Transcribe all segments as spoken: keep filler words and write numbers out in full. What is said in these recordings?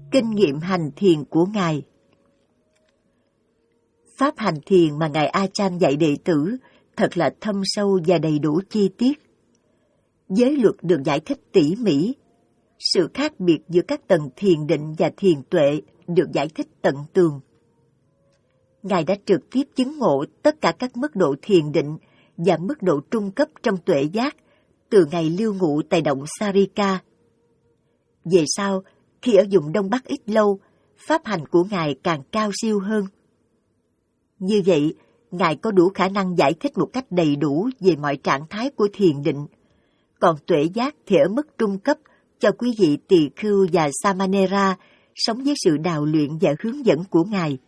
Kinh nghiệm hành thiền của Ngài. Pháp hành thiền mà Ngài A Chan dạy đệ tử thật là thâm sâu và đầy đủ chi tiết. Giới luật được giải thích tỉ mỉ. Sự khác biệt giữa các tầng thiền định và thiền tuệ được giải thích tận tường. Ngài đã trực tiếp chứng ngộ tất cả các mức độ thiền định và mức độ trung cấp trong tuệ giác từ ngày lưu ngụ tại động Sarika. Về sau, khi ở vùng Đông Bắc ít lâu, pháp hành của Ngài càng cao siêu hơn. Như vậy, Ngài có đủ khả năng giải thích một cách đầy đủ về mọi trạng thái của thiền định, còn tuệ giác thì ở mức trung cấp cho quý vị tỳ khưu và Samanera sống với sự đào luyện và hướng dẫn của Ngài.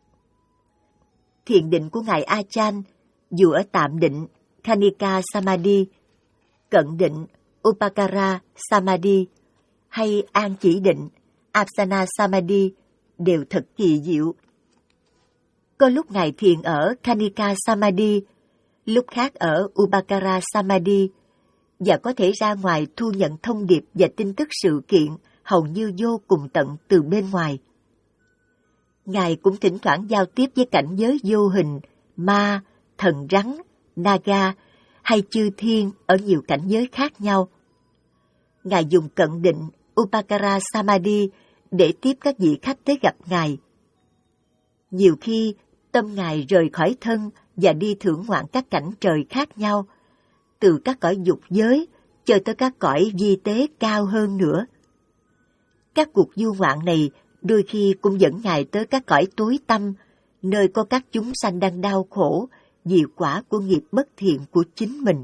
Thiền định của Ngài A Chan, dù ở tạm định Khanika Samadhi, cận định Upakara Samadhi hay an chỉ định Apsana Samadhi đều thật kỳ diệu. Có lúc Ngài thiền ở Khanika Samadhi, lúc khác ở Upakara Samadhi, và có thể ra ngoài thu nhận thông điệp và tin tức sự kiện hầu như vô cùng tận từ bên ngoài. Ngài cũng thỉnh thoảng giao tiếp với cảnh giới vô hình, ma, thần rắn, naga hay chư thiên ở nhiều cảnh giới khác nhau. Ngài dùng cận định Upakara Samadhi để tiếp các vị khách tới gặp Ngài. Nhiều khi, tâm Ngài rời khỏi thân và đi thưởng ngoạn các cảnh trời khác nhau, từ các cõi dục giới cho tới các cõi vi tế cao hơn nữa. Các cuộc du ngoạn này đôi khi cũng dẫn Ngài tới các cõi tối tăm, nơi có các chúng sanh đang đau khổ vì quả của nghiệp bất thiện của chính mình.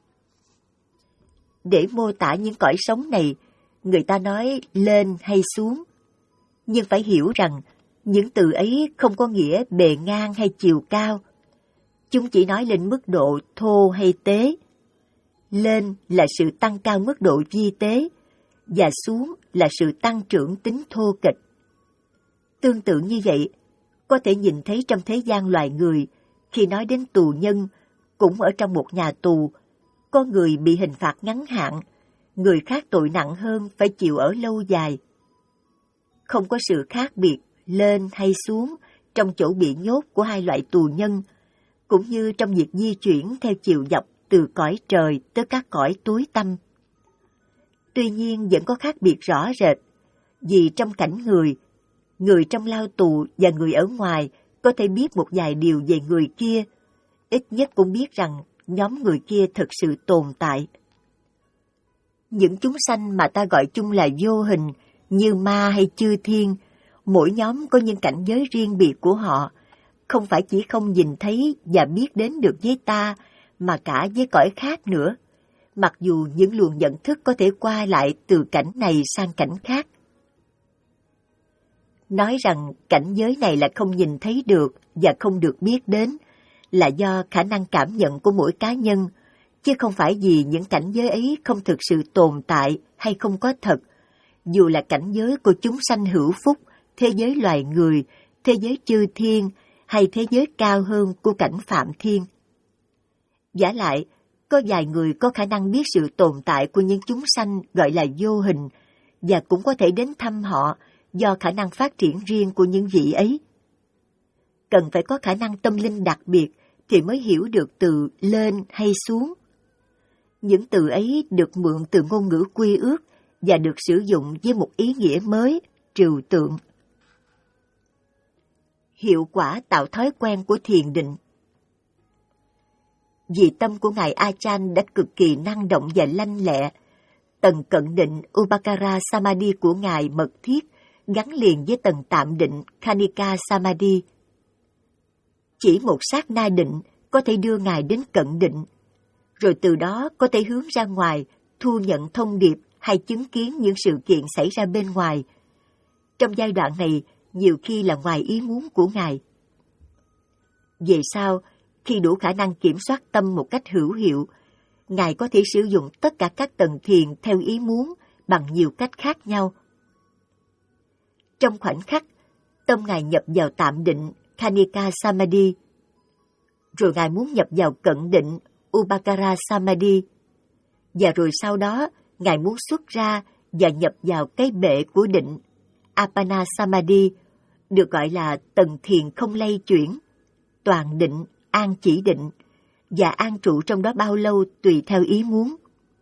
Để mô tả những cõi sống này, người ta nói lên hay xuống, nhưng phải hiểu rằng những từ ấy không có nghĩa bề ngang hay chiều cao. Chúng chỉ nói lên mức độ thô hay tế. Lên là sự tăng cao mức độ vi tế, và xuống là sự tăng trưởng tính thô kệch. Tương tự như vậy, có thể nhìn thấy trong thế gian loài người, khi nói đến tù nhân, cũng ở trong một nhà tù, có người bị hình phạt ngắn hạn, người khác tội nặng hơn phải chịu ở lâu dài. Không có sự khác biệt lên hay xuống trong chỗ bị nhốt của hai loại tù nhân, cũng như trong việc di chuyển theo chiều dọc từ cõi trời tới các cõi tối tăm. Tuy nhiên vẫn có khác biệt rõ rệt, vì trong cảnh người, người trong lao tù và người ở ngoài có thể biết một vài điều về người kia, ít nhất cũng biết rằng nhóm người kia thực sự tồn tại. Những chúng sanh mà ta gọi chung là vô hình, như ma hay chư thiên, mỗi nhóm có những cảnh giới riêng biệt của họ, không phải chỉ không nhìn thấy và biết đến được với ta, mà cả với cõi khác nữa, mặc dù những luồng nhận thức có thể qua lại từ cảnh này sang cảnh khác. Nói rằng cảnh giới này là không nhìn thấy được và không được biết đến, là do khả năng cảm nhận của mỗi cá nhân, chứ không phải vì những cảnh giới ấy không thực sự tồn tại hay không có thật, dù là cảnh giới của chúng sanh hữu phúc, thế giới loài người, thế giới chư thiên hay thế giới cao hơn của cảnh phạm thiên. Vả lại, có vài người có khả năng biết sự tồn tại của những chúng sanh gọi là vô hình, và cũng có thể đến thăm họ do khả năng phát triển riêng của những vị ấy. Cần phải có khả năng tâm linh đặc biệt thì mới hiểu được từ lên hay xuống. Những từ ấy được mượn từ ngôn ngữ quy ước và được sử dụng với một ý nghĩa mới, trừu tượng. Hiệu quả tạo thói quen của thiền định. Vì tâm của Ngài A Chan đã cực kỳ năng động và lanh lẹ, tầng cận định Upakara Samadhi của Ngài mật thiết gắn liền với tầng tạm định Khanika Samadhi. Chỉ một sát na định có thể đưa Ngài đến cận định, rồi từ đó có thể hướng ra ngoài, thu nhận thông điệp hay chứng kiến những sự kiện xảy ra bên ngoài. Trong giai đoạn này, nhiều khi là ngoài ý muốn của Ngài. Về sau, khi đủ khả năng kiểm soát tâm một cách hữu hiệu, Ngài có thể sử dụng tất cả các tầng thiền theo ý muốn bằng nhiều cách khác nhau. Trong khoảnh khắc, tâm Ngài nhập vào tạm định Khanika Samadhi, rồi Ngài muốn nhập vào cận định Upakara Samadhi, và rồi sau đó Ngài muốn xuất ra và nhập vào cái bệ của định Appana Samadhi, được gọi là tầng thiền không lay chuyển, toàn định, an chỉ định, và an trụ trong đó bao lâu tùy theo ý muốn.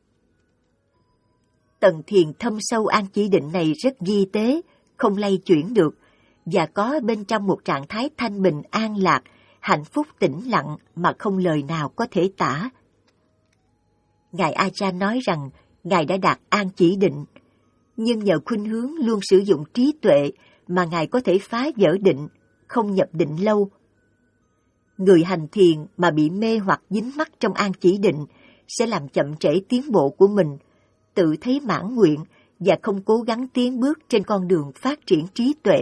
Tầng thiền thâm sâu an chỉ định này rất vi tế, không lay chuyển được, và có bên trong một trạng thái thanh bình an lạc, hạnh phúc tĩnh lặng mà không lời nào có thể tả. Ngài Ajahn nói rằng Ngài đã đạt an chỉ định, nhưng nhờ khuynh hướng luôn sử dụng trí tuệ mà Ngài có thể phá vỡ định, không nhập định lâu. Người hành thiền mà bị mê hoặc dính mắc trong an chỉ định sẽ làm chậm trễ tiến bộ của mình, tự thấy mãn nguyện và không cố gắng tiến bước trên con đường phát triển trí tuệ.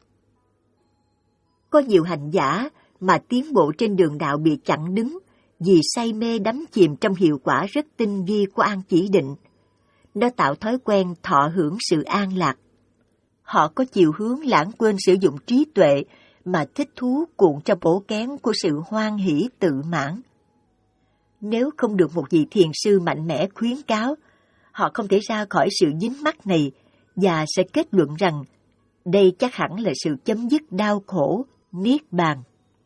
Có nhiều hành giả mà tiến bộ trên đường đạo bị chặn đứng vì say mê đắm chìm trong hiệu quả rất tinh vi của an chỉ định. Nó tạo thói quen thọ hưởng sự an lạc. Họ có chiều hướng lãng quên sử dụng trí tuệ mà thích thú cuộn trong ổ kén của sự hoan hỷ tự mãn. Nếu không được một vị thiền sư mạnh mẽ khuyến cáo, họ không thể ra khỏi sự dính mắc này và sẽ kết luận rằng đây chắc hẳn là sự chấm dứt đau khổ, niết bàn.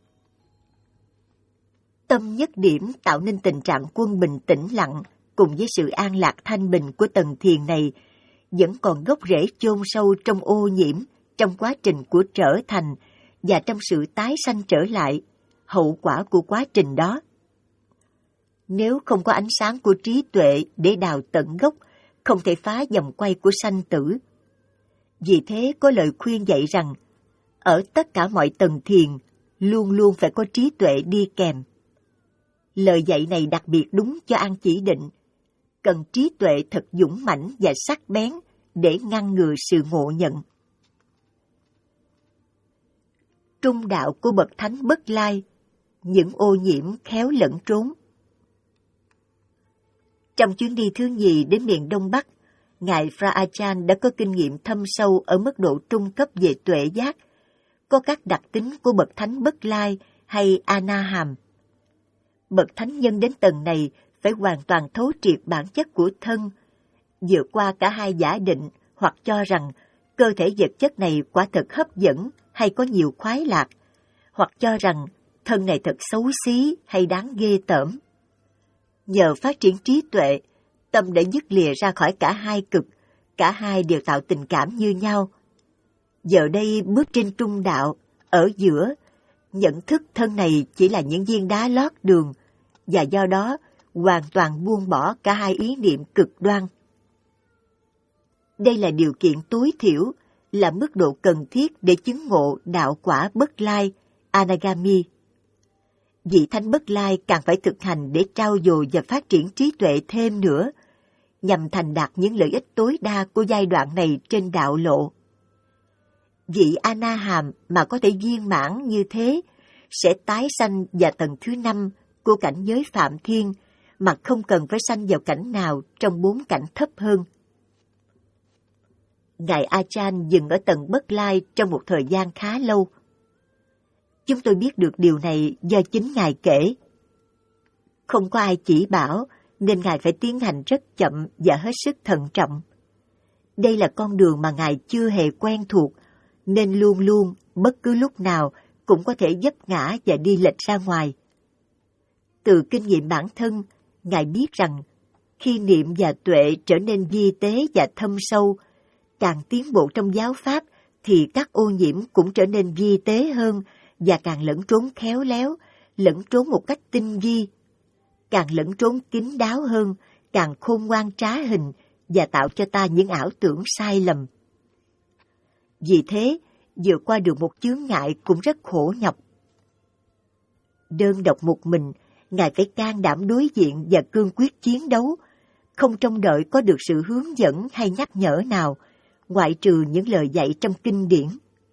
Tâm nhất điểm tạo nên tình trạng quân bình tĩnh lặng cùng với sự an lạc thanh bình của tầng thiền này vẫn còn gốc rễ chôn sâu trong ô nhiễm, trong quá trình của trở thành và trong sự tái sanh trở lại, hậu quả của quá trình đó. Nếu không có ánh sáng của trí tuệ để đào tận gốc, không thể phá vòng quay của sanh tử. Vì thế có lời khuyên dạy rằng, ở tất cả mọi tầng thiền, luôn luôn phải có trí tuệ đi kèm. Lời dạy này đặc biệt đúng cho an chỉ định, cần trí tuệ thật dũng mãnh và sắc bén để ngăn ngừa sự ngộ nhận. Trung đạo của bậc thánh Bất Lai, những ô nhiễm khéo lẫn trốn. Trong chuyến đi thứ nhì đến miền Đông Bắc, Ngài Fra Ajahn đã có kinh nghiệm thâm sâu ở mức độ trung cấp về tuệ giác, có các đặc tính của bậc thánh Bất Lai hay Anaham. Bậc thánh nhân đến tầng này phải hoàn toàn thấu triệt bản chất của thân, vượt qua cả hai giả định hoặc cho rằng cơ thể vật chất này quả thật hấp dẫn hay có nhiều khoái lạc, hoặc cho rằng thân này thật xấu xí hay đáng ghê tởm. Nhờ phát triển trí tuệ, tâm đã dứt lìa ra khỏi cả hai cực, cả hai đều tạo tình cảm như nhau. Giờ đây bước trên trung đạo, ở giữa, nhận thức thân này chỉ là những viên đá lót đường, và do đó hoàn toàn buông bỏ cả hai ý niệm cực đoan. Đây là điều kiện tối thiểu, là mức độ cần thiết để chứng ngộ đạo quả Bất Lai, Anagami. Vị thánh Bất Lai càng phải thực hành để trau dồi và phát triển trí tuệ thêm nữa, nhằm thành đạt những lợi ích tối đa của giai đoạn này trên đạo lộ. Vị Anaham mà có thể viên mãn như thế sẽ tái sanh vào tầng thứ năm của cảnh giới Phạm Thiên mà không cần phải sanh vào cảnh nào trong bốn cảnh thấp hơn. Ngài Ajahn dừng ở tầng Bất Lai trong một thời gian khá lâu. Chúng tôi biết được điều này do chính Ngài kể. Không có ai chỉ bảo, nên Ngài phải tiến hành rất chậm và hết sức thận trọng. Đây là con đường mà Ngài chưa hề quen thuộc, nên luôn luôn, bất cứ lúc nào, cũng có thể vấp ngã và đi lệch ra ngoài. Từ kinh nghiệm bản thân, Ngài biết rằng, khi niệm và tuệ trở nên vi tế và thâm sâu, càng tiến bộ trong giáo pháp, thì các ô nhiễm cũng trở nên vi tế hơn và càng lẫn trốn khéo léo, lẫn trốn một cách tinh vi. Càng lẫn trốn kín đáo hơn, càng khôn ngoan trá hình và tạo cho ta những ảo tưởng sai lầm. Vì thế, vượt qua được một chướng ngại cũng rất khổ nhọc. Đơn độc một mình, Ngài phải can đảm đối diện và cương quyết chiến đấu, không trông đợi có được sự hướng dẫn hay nhắc nhở nào, ngoại trừ những lời dạy trong kinh điển.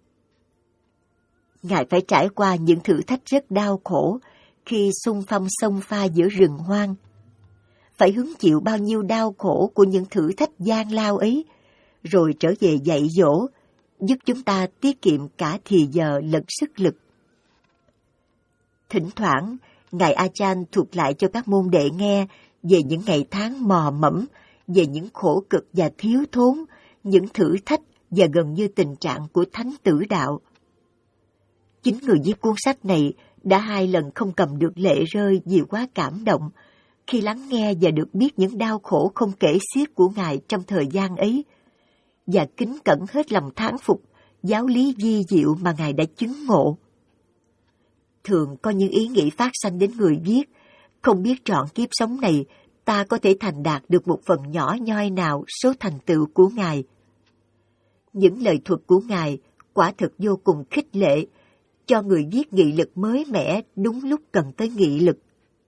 Ngài phải trải qua những thử thách rất đau khổ khi xung phong xông pha giữa rừng hoang. Phải hứng chịu bao nhiêu đau khổ của những thử thách gian lao ấy, rồi trở về dạy dỗ, giúp chúng ta tiết kiệm cả thì giờ lẫn sức lực. Thỉnh thoảng, Ngài Ajahn thuật lại cho các môn đệ nghe về những ngày tháng mò mẫm, về những khổ cực và thiếu thốn, những thử thách và gần như tình trạng của thánh tử đạo. Chính người viết cuốn sách này đã hai lần không cầm được lệ rơi vì quá cảm động khi lắng nghe và được biết những đau khổ không kể xiết của Ngài trong thời gian ấy, và kính cẩn hết lòng thán phục giáo lý vi diệu mà Ngài đã chứng ngộ. Thường có những ý nghĩ phát sanh đến người viết, không biết trọn kiếp sống này ta có thể thành đạt được một phần nhỏ nhoi nào số thành tựu của Ngài. Những lời thuật của Ngài quả thực vô cùng khích lệ, cho người viết nghị lực mới mẻ đúng lúc cần tới nghị lực.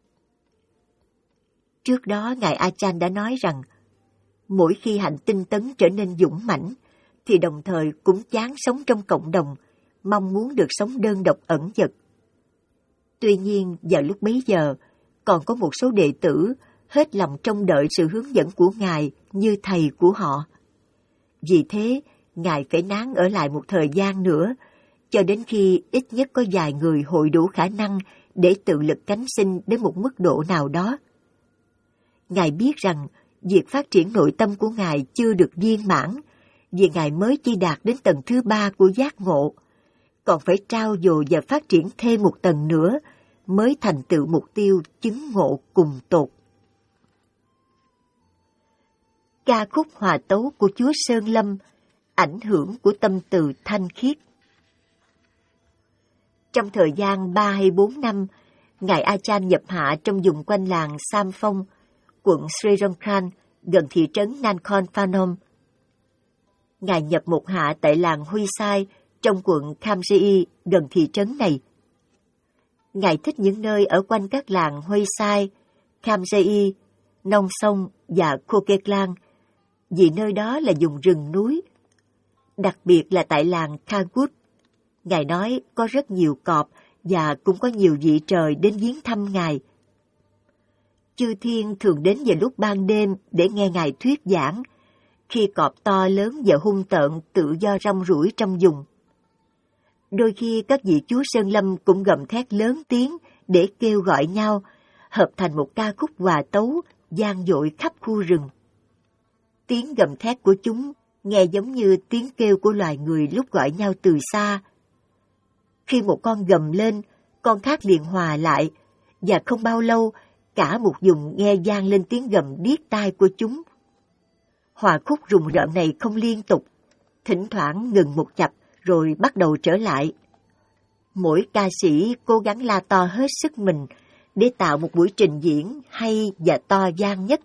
Trước đó Ngài A Chan đã nói rằng, mỗi khi hạnh tinh tấn trở nên dũng mãnh, thì đồng thời cũng chán sống trong cộng đồng, mong muốn được sống đơn độc ẩn dật. Tuy nhiên, vào lúc bấy giờ, còn có một số đệ tử hết lòng trông đợi sự hướng dẫn của Ngài như thầy của họ. Vì thế, Ngài phải nán ở lại một thời gian nữa, cho đến khi ít nhất có vài người hội đủ khả năng để tự lực cánh sinh đến một mức độ nào đó. Ngài biết rằng, việc phát triển nội tâm của Ngài chưa được viên mãn, vì Ngài mới chỉ đạt đến tầng thứ ba của giác ngộ, còn phải trau dồi và phát triển thêm một tầng nữa mới thành tựu mục tiêu chứng ngộ cùng tột. Ca khúc hòa tấu của Chúa Sơn Lâm, ảnh hưởng của tâm từ thanh khiết. Trong thời gian ba hay bốn năm, Ngài A Chan nhập hạ trong vùng quanh làng Sam Phong, quận Srirangkhan, gần thị trấn Nakhon Phanom. Ngài nhập một hạ tại làng Huy Sai, trong quận Khamjei, gần thị trấn này. Ngài thích những nơi ở quanh các làng Huy Sai, Khamjei, Nong Song và Khokeklang, vì nơi đó là vùng rừng núi. Đặc biệt là tại làng Khagut, Ngài nói có rất nhiều cọp và cũng có nhiều vị trời đến viếng thăm Ngài. Chư thiên thường đến vào lúc ban đêm để nghe Ngài thuyết giảng, khi cọp to lớn và hung tợn tự do rong ruổi trong vùng. Đôi khi các vị chúa Sơn Lâm cũng gầm thét lớn tiếng để kêu gọi nhau, hợp thành một ca khúc hòa tấu vang dội khắp khu rừng. Tiếng gầm thét của chúng nghe giống như tiếng kêu của loài người lúc gọi nhau từ xa. Khi một con gầm lên, con khác liền hòa lại, và không bao lâu, cả một vùng nghe vang lên tiếng gầm điếc tai của chúng. Hòa khúc rùng rợn này không liên tục, thỉnh thoảng ngừng một chập rồi bắt đầu trở lại. Mỗi ca sĩ cố gắng la to hết sức mình để tạo một buổi trình diễn hay và to vang nhất.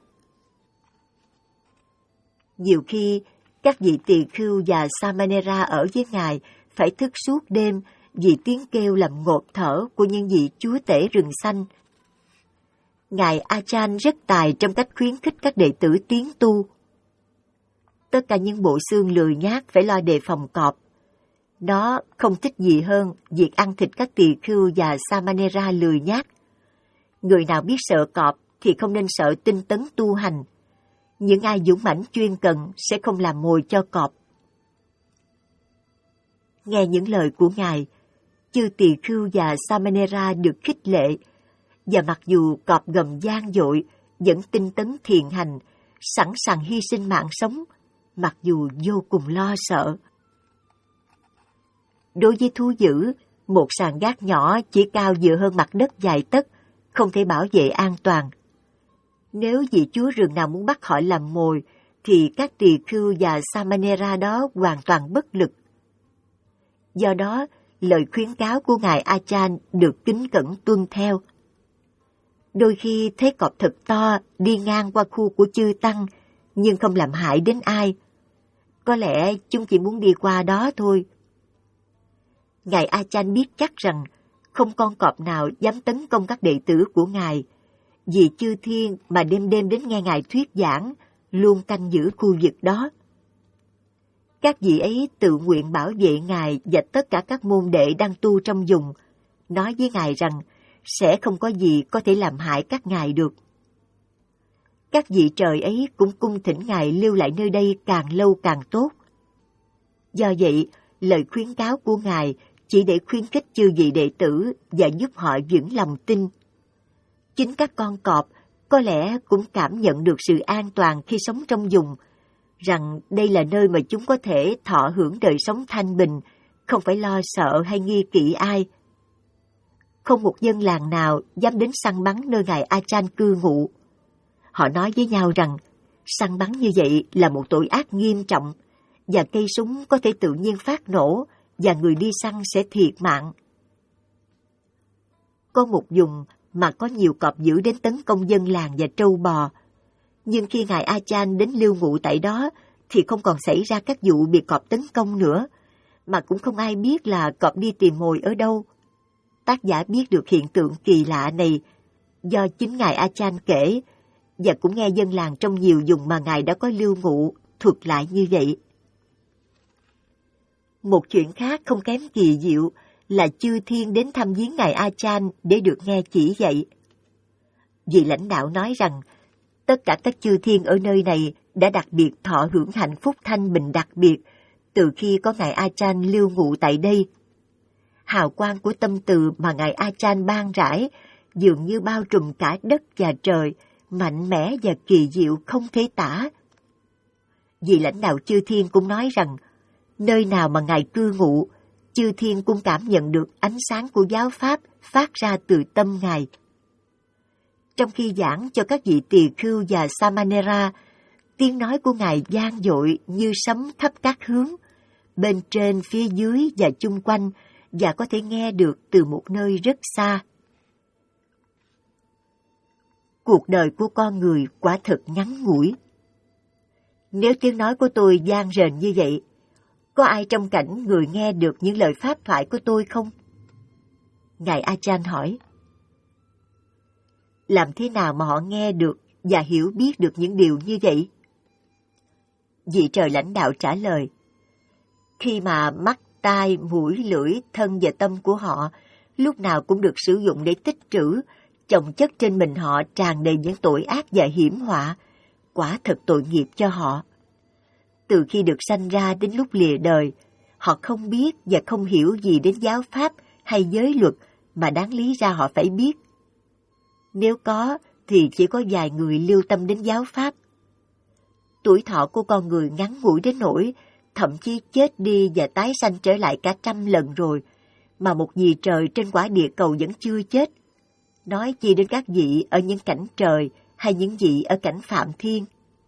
Nhiều khi, các vị tỳ khưu và Samanera ở với Ngài phải thức suốt đêm vì tiếng kêu làm ngột thở của những vị chúa tể rừng xanh. Ngài A Chan rất tài trong cách khuyến khích các đệ tử tiến tu. Tất cả những bộ xương lười nhác phải lo đề phòng cọp. Nó không thích gì hơn việc ăn thịt các tỳ khưu và Samanera lười nhác. Người nào biết sợ cọp thì không nên sợ tinh tấn tu hành. Những ai dũng mãnh chuyên cần sẽ không làm mồi cho cọp. Nghe những lời của Ngài, chư tỳ khưu và Samanera được khích lệ, và mặc dù cọp gầm gian dội, vẫn tinh tấn thiền hành, sẵn sàng hy sinh mạng sống, mặc dù vô cùng lo sợ. Đối với thú dữ, một sàn gác nhỏ chỉ cao vừa hơn mặt đất vài tấc, không thể bảo vệ an toàn. Nếu vị chúa rừng nào muốn bắt họ làm mồi, thì các tỳ khưu và Samanera đó hoàn toàn bất lực. Do đó, lời khuyến cáo của Ngài A Chan được kính cẩn tuân theo. Đôi khi thấy cọp thật to đi ngang qua khu của chư tăng, nhưng không làm hại đến ai. Có lẽ chúng chỉ muốn đi qua đó thôi. Ngài A Chan biết chắc rằng không con cọp nào dám tấn công các đệ tử của Ngài, vì chư thiên mà đêm đêm đến nghe Ngài thuyết giảng, luôn canh giữ khu vực đó. Các vị ấy tự nguyện bảo vệ Ngài và tất cả các môn đệ đang tu trong vùng, nói với Ngài rằng sẽ không có gì có thể làm hại các Ngài được. Các vị trời ấy cũng cung thỉnh Ngài lưu lại nơi đây càng lâu càng tốt. Do vậy, lời khuyến cáo của Ngài chỉ để khuyến khích chư vị đệ tử và giúp họ vững lòng tin. Chính các con cọp có lẽ cũng cảm nhận được sự an toàn khi sống trong vùng, rằng đây là nơi mà chúng có thể thọ hưởng đời sống thanh bình, không phải lo sợ hay nghi kỵ ai. Không một dân làng nào dám đến săn bắn nơi ngài Achan cư ngụ. Họ nói với nhau rằng săn bắn như vậy là một tội ác nghiêm trọng, và cây súng có thể tự nhiên phát nổ và người đi săn sẽ thiệt mạng. Có một vùng mà có nhiều cọp dữ đến tấn công dân làng và trâu bò, nhưng khi ngài Achan đến lưu ngụ tại đó thì không còn xảy ra các vụ bị cọp tấn công nữa, mà cũng không ai biết là cọp đi tìm mồi ở đâu. Tác giả biết được hiện tượng kỳ lạ này do chính ngài Achan kể, và cũng nghe dân làng trong nhiều vùng mà ngài đã có lưu ngụ thuật lại như vậy. Một chuyện khác không kém kỳ diệu là chư thiên đến thăm viếng ngài Achan để được nghe chỉ dạy. Vị lãnh đạo nói rằng tất cả các chư thiên ở nơi này đã đặc biệt thọ hưởng hạnh phúc thanh bình đặc biệt từ khi có ngài Achan lưu ngụ tại đây. Hào quang của tâm từ mà ngài Achan ban rãi dường như bao trùm cả đất và trời, mạnh mẽ và kỳ diệu không thể tả. Vị lãnh đạo chư thiên cũng nói rằng nơi nào mà ngài cư ngụ, chư thiên cũng cảm nhận được ánh sáng của giáo pháp phát ra từ tâm ngài. Trong khi giảng cho các vị tỳ khưu và Samanera, tiếng nói của ngài vang dội như sấm khắp các hướng, bên trên, phía dưới và chung quanh, và có thể nghe được từ một nơi rất xa. Cuộc đời của con người quả thật ngắn ngủi. Nếu tiếng nói của tôi vang rền như vậy, có ai trong cảnh người nghe được những lời pháp thoại của tôi không? Ngài Achan hỏi. Làm thế nào mà họ nghe được và hiểu biết được những điều như vậy? Vị trời lãnh đạo trả lời. Khi mà mắt, tai, mũi, lưỡi, thân và tâm của họ lúc nào cũng được sử dụng để tích trữ, chồng chất trên mình họ tràn đầy những tội ác và hiểm họa, quả thật tội nghiệp cho họ. Từ khi được sanh ra đến lúc lìa đời, họ không biết và không hiểu gì đến giáo pháp hay giới luật mà đáng lý ra họ phải biết. Nếu có, thì chỉ có vài người lưu tâm đến giáo pháp. Tuổi thọ của con người ngắn ngủi đến nỗi thậm chí chết đi và tái sanh trở lại cả trăm lần rồi, mà một vị trời trên quả địa cầu vẫn chưa chết. Nói chi đến các vị ở những cảnh trời hay những vị ở cảnh phạm thiên.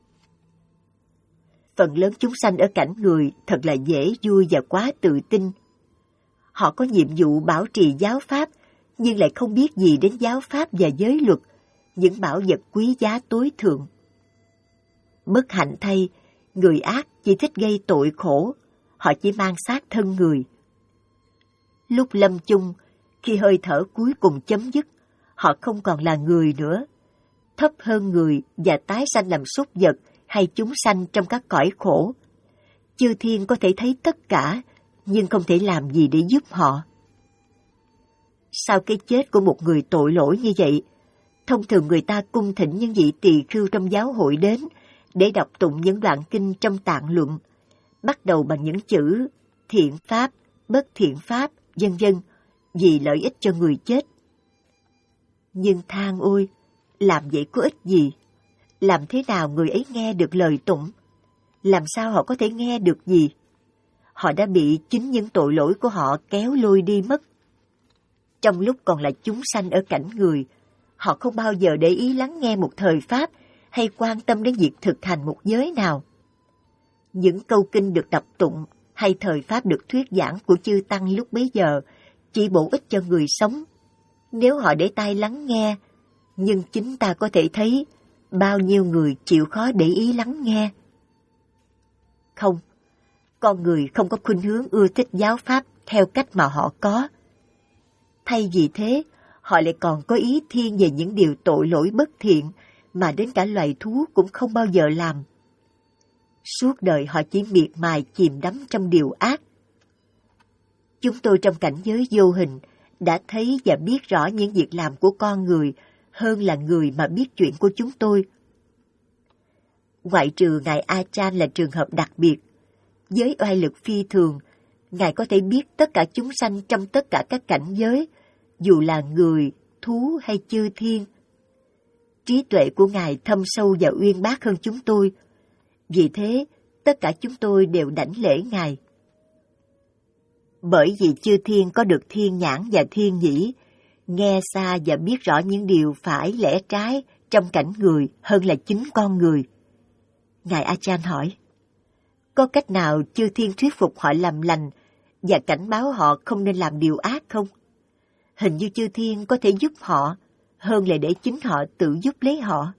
Phần lớn chúng sanh ở cảnh người thật là dễ vui và quá tự tin. Họ có nhiệm vụ bảo trì giáo pháp, nhưng lại không biết gì đến giáo pháp và giới luật, những bảo vật quý giá tối thượng. Bất hạnh thay, người ác chỉ thích gây tội khổ, họ chỉ mang xác thân người. Lúc lâm chung, khi hơi thở cuối cùng chấm dứt, họ không còn là người nữa, thấp hơn người và tái sanh làm súc vật hay chúng sanh trong các cõi khổ. Chư thiên có thể thấy tất cả, nhưng không thể làm gì để giúp họ. Sau cái chết của một người tội lỗi như vậy, thông thường người ta cung thỉnh những vị tỳ khưu trong giáo hội đến để đọc tụng những đoạn kinh trong tạng luận, bắt đầu bằng những chữ thiện pháp, bất thiện pháp, vân vân, vì lợi ích cho người chết. Nhưng than ôi, làm vậy có ích gì? Làm thế nào người ấy nghe được lời tụng? Làm sao họ có thể nghe được gì? Họ đã bị chính những tội lỗi của họ kéo lôi đi mất. Trong lúc còn là chúng sanh ở cảnh người, họ không bao giờ để ý lắng nghe một thời pháp hay quan tâm đến việc thực hành một giới nào. Những câu kinh được đọc tụng hay thời pháp được thuyết giảng của chư tăng lúc bấy giờ chỉ bổ ích cho người sống, nếu họ để tai lắng nghe, nhưng chính ta có thể thấy bao nhiêu người chịu khó để ý lắng nghe. Không, con người không có khuynh hướng ưa thích giáo pháp theo cách mà họ có. Thay vì thế, họ lại còn có ý thiên về những điều tội lỗi bất thiện mà đến cả loài thú cũng không bao giờ làm. Suốt đời họ chỉ miệt mài chìm đắm trong điều ác. Chúng tôi trong cảnh giới vô hình đã thấy và biết rõ những việc làm của con người hơn là người mà biết chuyện của chúng tôi. Ngoại trừ ngài Achan là trường hợp đặc biệt, với oai lực phi thường, ngài có thể biết tất cả chúng sanh trong tất cả các cảnh giới, dù là người, thú hay chư thiên. Trí tuệ của ngài thâm sâu và uyên bác hơn chúng tôi. Vì thế, tất cả chúng tôi đều đảnh lễ Ngài. Bởi vì chư thiên có được thiên nhãn và thiên nhĩ, nghe xa và biết rõ những điều phải lẽ trái trong cảnh người hơn là chính con người. Ngài A Chan hỏi, có cách nào chư thiên thuyết phục họ làm lành và cảnh báo họ không nên làm điều ác không? Hình như chư thiên có thể giúp họ hơn là để chính họ tự giúp lấy họ.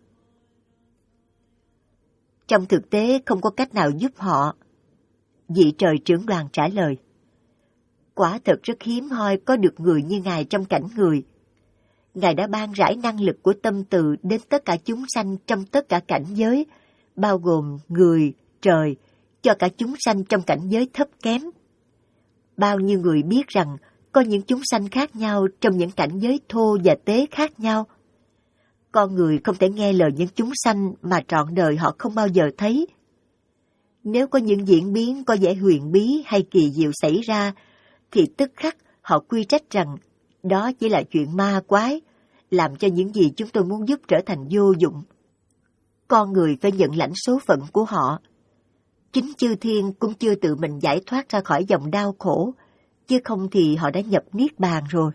Trong thực tế không có cách nào giúp họ. Vị trời trưởng đoàn trả lời, quả thật rất hiếm hoi có được người như Ngài trong cảnh người. Ngài đã ban rải năng lực của tâm từ đến tất cả chúng sanh trong tất cả cảnh giới, bao gồm người, trời, cho cả chúng sanh trong cảnh giới thấp kém. Bao nhiêu người biết rằng có những chúng sanh khác nhau trong những cảnh giới thô và tế khác nhau. Con người không thể nghe lời những chúng sanh mà trọn đời họ không bao giờ thấy. Nếu có những diễn biến có vẻ huyền bí hay kỳ diệu xảy ra, thì tức khắc họ quy trách rằng đó chỉ là chuyện ma quái, làm cho những gì chúng tôi muốn giúp trở thành vô dụng. Con người phải nhận lãnh số phận của họ. Chính chư thiên cũng chưa tự mình giải thoát ra khỏi dòng đau khổ, chứ không thì họ đã nhập niết bàn rồi.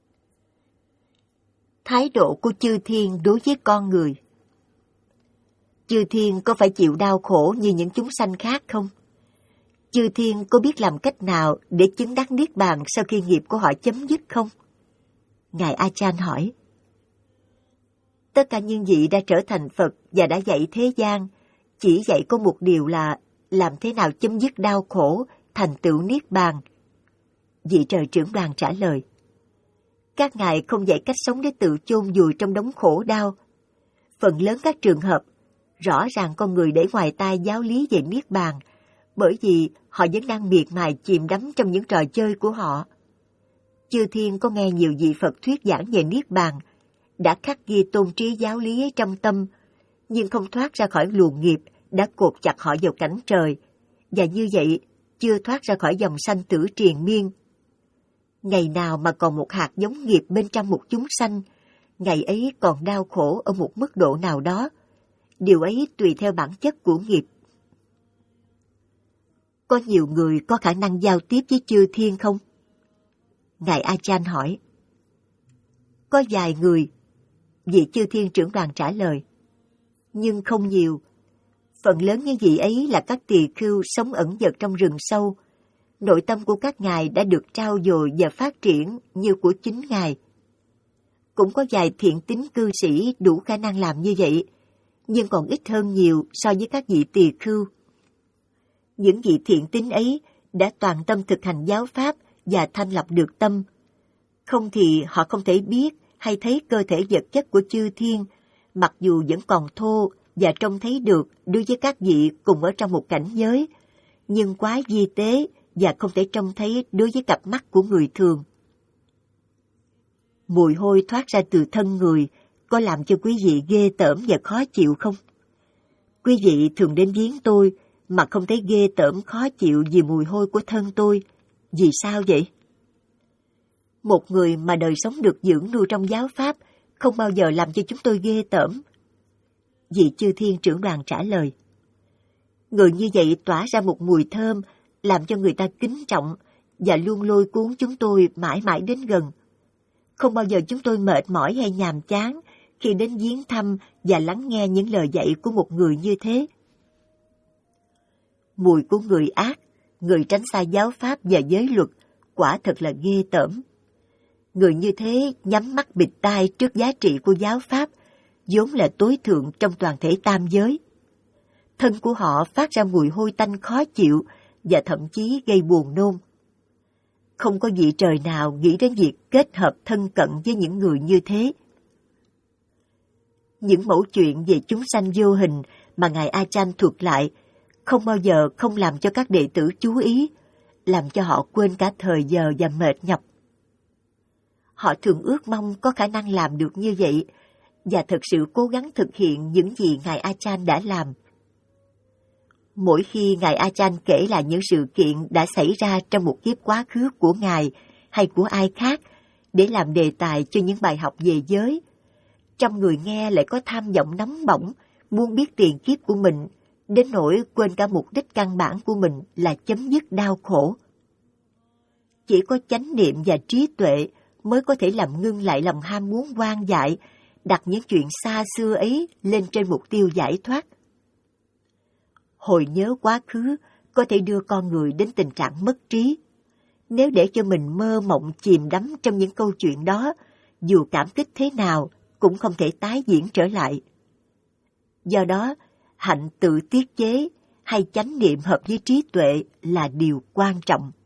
Thái độ của chư thiên đối với con người. Chư thiên có phải chịu đau khổ như những chúng sanh khác không? Chư thiên có biết làm cách nào để chứng đắc niết bàn sau khi nghiệp của họ chấm dứt không? Ngài A Chan hỏi. Tất cả những vị đã trở thành Phật và đã dạy thế gian, chỉ dạy có một điều là làm thế nào chấm dứt đau khổ, thành tựu niết bàn. Vị trời trưởng đoàn trả lời. Các ngài không dạy cách sống để tự chôn vùi trong đống khổ đau. Phần lớn các trường hợp, rõ ràng con người để ngoài tai giáo lý về niết bàn, bởi vì họ vẫn đang miệt mài chìm đắm trong những trò chơi của họ. Chư thiên có nghe nhiều vị Phật thuyết giảng về niết bàn, đã khắc ghi tôn trí giáo lý ấy trong tâm, nhưng không thoát ra khỏi luồng nghiệp đã cột chặt họ vào cảnh trời, và như vậy chưa thoát ra khỏi dòng sanh tử triền miên. Ngày nào mà còn một hạt giống nghiệp bên trong một chúng sanh, ngày ấy còn đau khổ ở một mức độ nào đó. Điều ấy tùy theo bản chất của nghiệp. Có nhiều người có khả năng giao tiếp với chư thiên không? Ngài A Chan hỏi. Có vài người, vị chư thiên trưởng đoàn trả lời. Nhưng không nhiều. Phần lớn những vị ấy là các tỳ khưu sống ẩn dật trong rừng sâu. Nội tâm của các ngài đã được trao dồi và phát triển như của chính ngài. Cũng có vài thiện tín cư sĩ đủ khả năng làm như vậy, nhưng còn ít hơn nhiều so với các vị tỳ khưu. Những vị thiện tín ấy đã toàn tâm thực hành giáo pháp và thanh lọc được tâm. Không thì họ không thể biết hay thấy cơ thể vật chất của chư thiên, mặc dù vẫn còn thô và trông thấy được đối với các vị cùng ở trong một cảnh giới, nhưng quá vi tế và không thể trông thấy đối với cặp mắt của người thường. Mùi hôi thoát ra từ thân người có làm cho quý vị ghê tởm và khó chịu không? Quý vị thường đến viếng tôi mà không thấy ghê tởm khó chịu vì mùi hôi của thân tôi. Vì sao vậy? Một người mà đời sống được dưỡng nuôi trong giáo pháp không bao giờ làm cho chúng tôi ghê tởm. Vị chư thiên trưởng đoàn trả lời. Người như vậy tỏa ra một mùi thơm làm cho người ta kính trọng và luôn lôi cuốn chúng tôi mãi mãi đến gần. Không bao giờ chúng tôi mệt mỏi hay nhàm chán khi đến viếng thăm và lắng nghe những lời dạy của một người như thế. Mùi của người ác, người tránh xa giáo pháp và giới luật, quả thật là ghê tởm. Người như thế nhắm mắt bịt tai trước giá trị của giáo pháp, vốn là tối thượng trong toàn thể tam giới. Thân của họ phát ra mùi hôi tanh khó chịu và thậm chí gây buồn nôn. Không có vị trời nào nghĩ đến việc kết hợp thân cận với những người như thế. Những mẫu chuyện về chúng sanh vô hình mà Ngài A Chan thuật lại không bao giờ không làm cho các đệ tử chú ý, làm cho họ quên cả thời giờ và mệt nhọc. Họ thường ước mong có khả năng làm được như vậy và thực sự cố gắng thực hiện những gì Ngài A Chan đã làm. Mỗi khi Ngài A Chan kể lại những sự kiện đã xảy ra trong một kiếp quá khứ của Ngài hay của ai khác để làm đề tài cho những bài học về giới, trong người nghe lại có tham vọng nóng bỏng, muốn biết tiền kiếp của mình đến nỗi quên cả mục đích căn bản của mình là chấm dứt đau khổ. Chỉ có chánh niệm và trí tuệ mới có thể làm ngưng lại lòng ham muốn hoang dại, đặt những chuyện xa xưa ấy lên trên mục tiêu giải thoát. Hồi nhớ quá khứ có thể đưa con người đến tình trạng mất trí. Nếu để cho mình mơ mộng chìm đắm trong những câu chuyện đó, dù cảm kích thế nào cũng không thể tái diễn trở lại. Do đó, hạnh tự tiết chế hay chánh niệm hợp với trí tuệ là điều quan trọng.